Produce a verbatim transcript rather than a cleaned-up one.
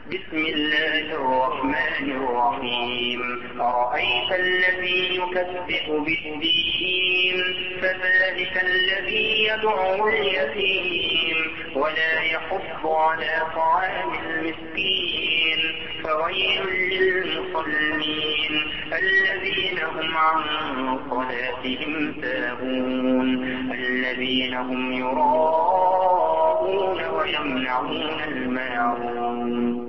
بسم الله الرحمن الرحيم أرأيت الذي يكذب بالدين فذلك الذي يدعو اليتيم ولا يحض على طعام المسكين فويل للمصلين الذين هم عن صلاتهم ساهون الذين هم يراءون ويمنعون الماعون